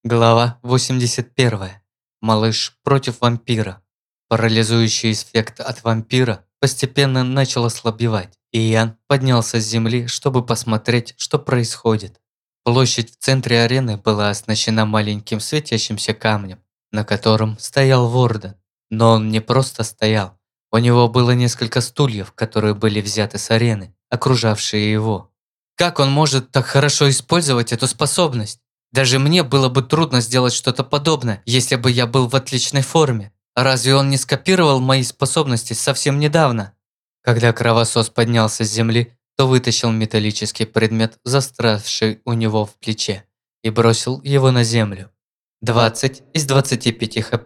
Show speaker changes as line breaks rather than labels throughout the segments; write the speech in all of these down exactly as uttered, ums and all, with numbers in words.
Глава восемьдесят первая. Малыш против вампира. Парализующий эффект от вампира постепенно начал ослабевать, и Ян поднялся с земли, чтобы посмотреть, что происходит. Площадь в центре арены была оснащена маленьким светящимся камнем, на котором стоял Ворден. Но он не просто стоял. У него было несколько стульев, которые были взяты с арены, окружавшие его. Как он может так хорошо использовать эту способность? Даже мне было бы трудно сделать что-то подобное, если бы я был в отличной форме. Разве он не скопировал мои способности совсем недавно? Когда кровосос поднялся с земли, то вытащил металлический предмет, застрявший у него в плече, и бросил его на землю. двадцать из двадцати пяти хп.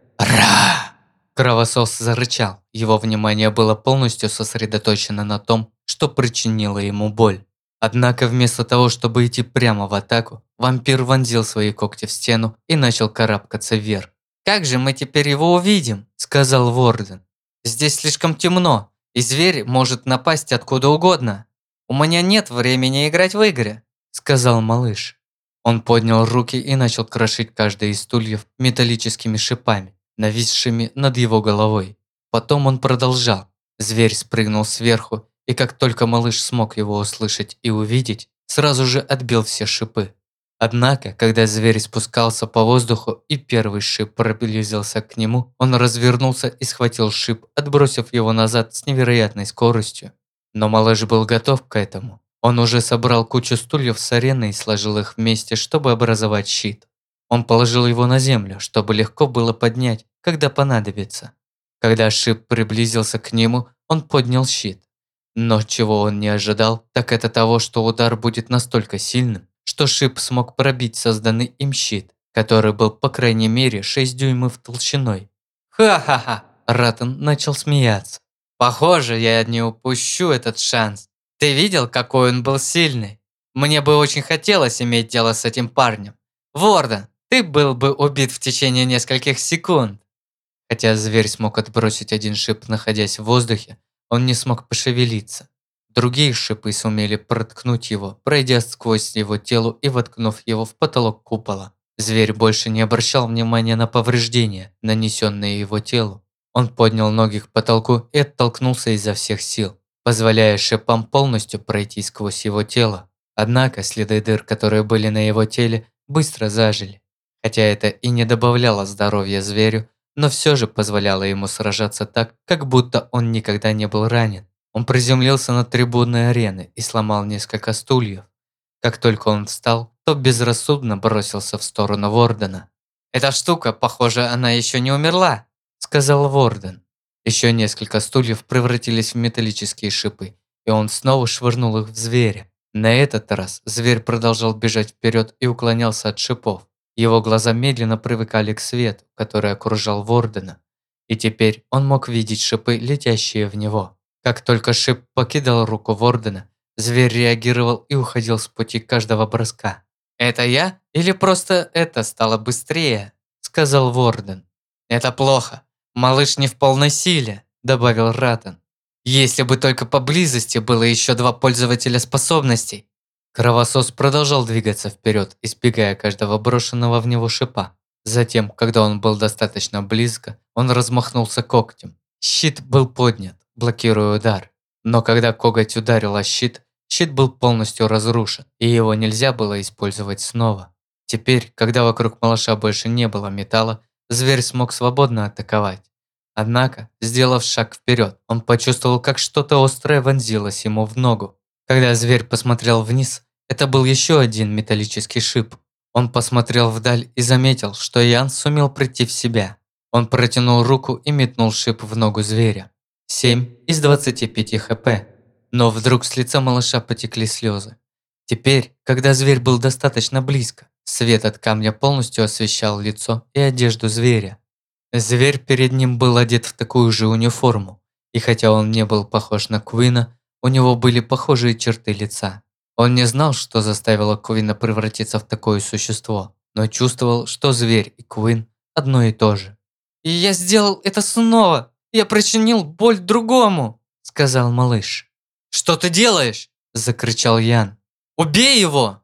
Ра! Кровосос зарычал. Его внимание было полностью сосредоточено на том, что причинило ему боль. Однако вместо того, чтобы идти прямо в атаку, вампир вонзил свои когти в стену и начал карабкаться вверх. «Как же мы теперь его увидим?» – сказал Ворден. «Здесь слишком темно, и зверь может напасть откуда угодно. У меня нет времени играть в игры», – сказал малыш. Он поднял руки и начал крошить каждый из стульев металлическими шипами, нависшими над его головой. Потом он продолжал. Зверь спрыгнул сверху, и как только малыш смог его услышать и увидеть, сразу же отбил все шипы. Однако, когда зверь спускался по воздуху и первый шип приблизился к нему, он развернулся и схватил шип, отбросив его назад с невероятной скоростью. Но малыш был готов к этому. Он уже собрал кучу стульев с арены и сложил их вместе, чтобы образовать щит. Он положил его на землю, чтобы легко было поднять, когда понадобится. Когда шип приблизился к нему, он поднял щит. Но чего он не ожидал, так это того, что удар будет настолько сильным, что шип смог пробить созданный им щит, который был по крайней мере шесть дюймов толщиной. «Ха-ха-ха!» Раттон начал смеяться. «Похоже, я не упущу этот шанс. Ты видел, какой он был сильный? Мне бы очень хотелось иметь дело с этим парнем. Ворден, ты был бы убит в течение нескольких секунд». Хотя зверь смог отбросить один шип, находясь в воздухе, он не смог пошевелиться. Другие шипы сумели проткнуть его, пройдя сквозь его тело и воткнув его в потолок купола. Зверь больше не обращал внимания на повреждения, нанесенные его телу. Он поднял ноги к потолку и оттолкнулся изо всех сил, позволяя шипам полностью пройти сквозь его тело. Однако следы дыр, которые были на его теле, быстро зажили. Хотя это и не добавляло здоровья зверю, но все же позволяло ему сражаться так, как будто он никогда не был ранен. Он приземлился на трибуны арены и сломал несколько стульев. Как только он встал, то безрассудно бросился в сторону Вордена. «Эта штука, похоже, она еще не умерла», – сказал Ворден. Еще несколько стульев превратились в металлические шипы, и он снова швырнул их в зверя. На этот раз зверь продолжал бежать вперед и уклонялся от шипов. Его глаза медленно привыкали к свету, который окружал Вордена, и теперь он мог видеть шипы, летящие в него. Как только шип покидал руку Вордена, зверь реагировал и уходил с пути каждого броска. «Это я? Или просто это стало быстрее?» – сказал Ворден. «Это плохо. Малыш не в полной силе», – добавил Раттон. «Если бы только поблизости было еще два пользователя способностей». Кровосос продолжал двигаться вперед, избегая каждого брошенного в него шипа. Затем, когда он был достаточно близко, он размахнулся когтем. Щит был поднят, блокируя удар. Но когда коготь ударил о щит, щит был полностью разрушен, и его нельзя было использовать снова. Теперь, когда вокруг малыша больше не было металла, зверь смог свободно атаковать. Однако, сделав шаг вперед, он почувствовал, как что-то острое вонзилось ему в ногу. Когда зверь посмотрел вниз, это был еще один металлический шип. Он посмотрел вдаль и заметил, что Ян сумел прийти в себя. Он протянул руку и метнул шип в ногу зверя. семь из двадцати пяти хп. Но вдруг с лица малыша потекли слезы. Теперь, когда зверь был достаточно близко, свет от камня полностью освещал лицо и одежду зверя. Зверь перед ним был одет в такую же униформу, и хотя он не был похож на Куина, у него были похожие черты лица. Он не знал, что заставило Куина превратиться в такое существо, но чувствовал, что зверь и Куин одно и то же. «И я сделал это снова! Я причинил боль другому!» – сказал малыш. «Что ты делаешь?» – закричал Ян. «Убей его!»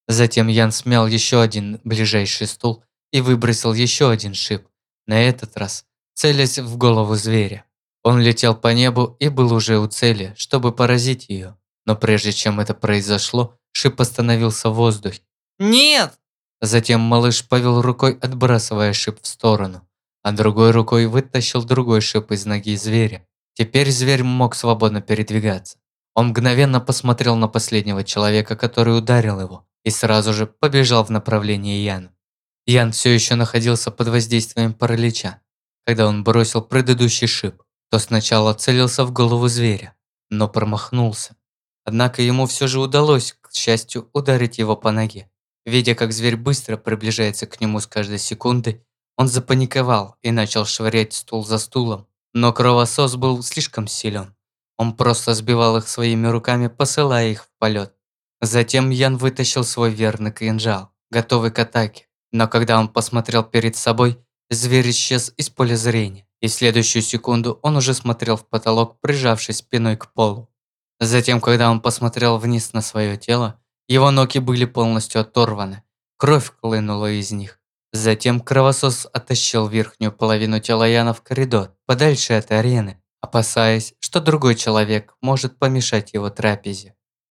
Затем Ян смял еще один ближайший стул и выбросил еще один шип, на этот раз целясь в голову зверя. Он летел по небу и был уже у цели, чтобы поразить ее. Но прежде чем это произошло, шип остановился в воздухе. «Нет!» Затем малыш повел рукой, отбрасывая шип в сторону, а другой рукой вытащил другой шип из ноги зверя. Теперь зверь мог свободно передвигаться. Он мгновенно посмотрел на последнего человека, который ударил его, и сразу же побежал в направлении Яна. Ян все еще находился под воздействием паралича. Когда он бросил предыдущий шип, то сначала целился в голову зверя, но промахнулся. Однако ему все же удалось, к счастью, ударить его по ноге. Видя, как зверь быстро приближается к нему с каждой секунды, он запаниковал и начал швырять стул за стулом. Но кровосос был слишком силен. Он просто сбивал их своими руками, посылая их в полет. Затем Ян вытащил свой верный кинжал, готовый к атаке. Но когда он посмотрел перед собой, зверь исчез из поля зрения, и в следующую секунду он уже смотрел в потолок, прижавшись спиной к полу. Затем, когда он посмотрел вниз на свое тело, его ноги были полностью оторваны, кровь хлынула из них. Затем кровосос оттащил верхнюю половину тела Яна в коридор, подальше от арены, опасаясь, что другой человек может помешать его трапезе.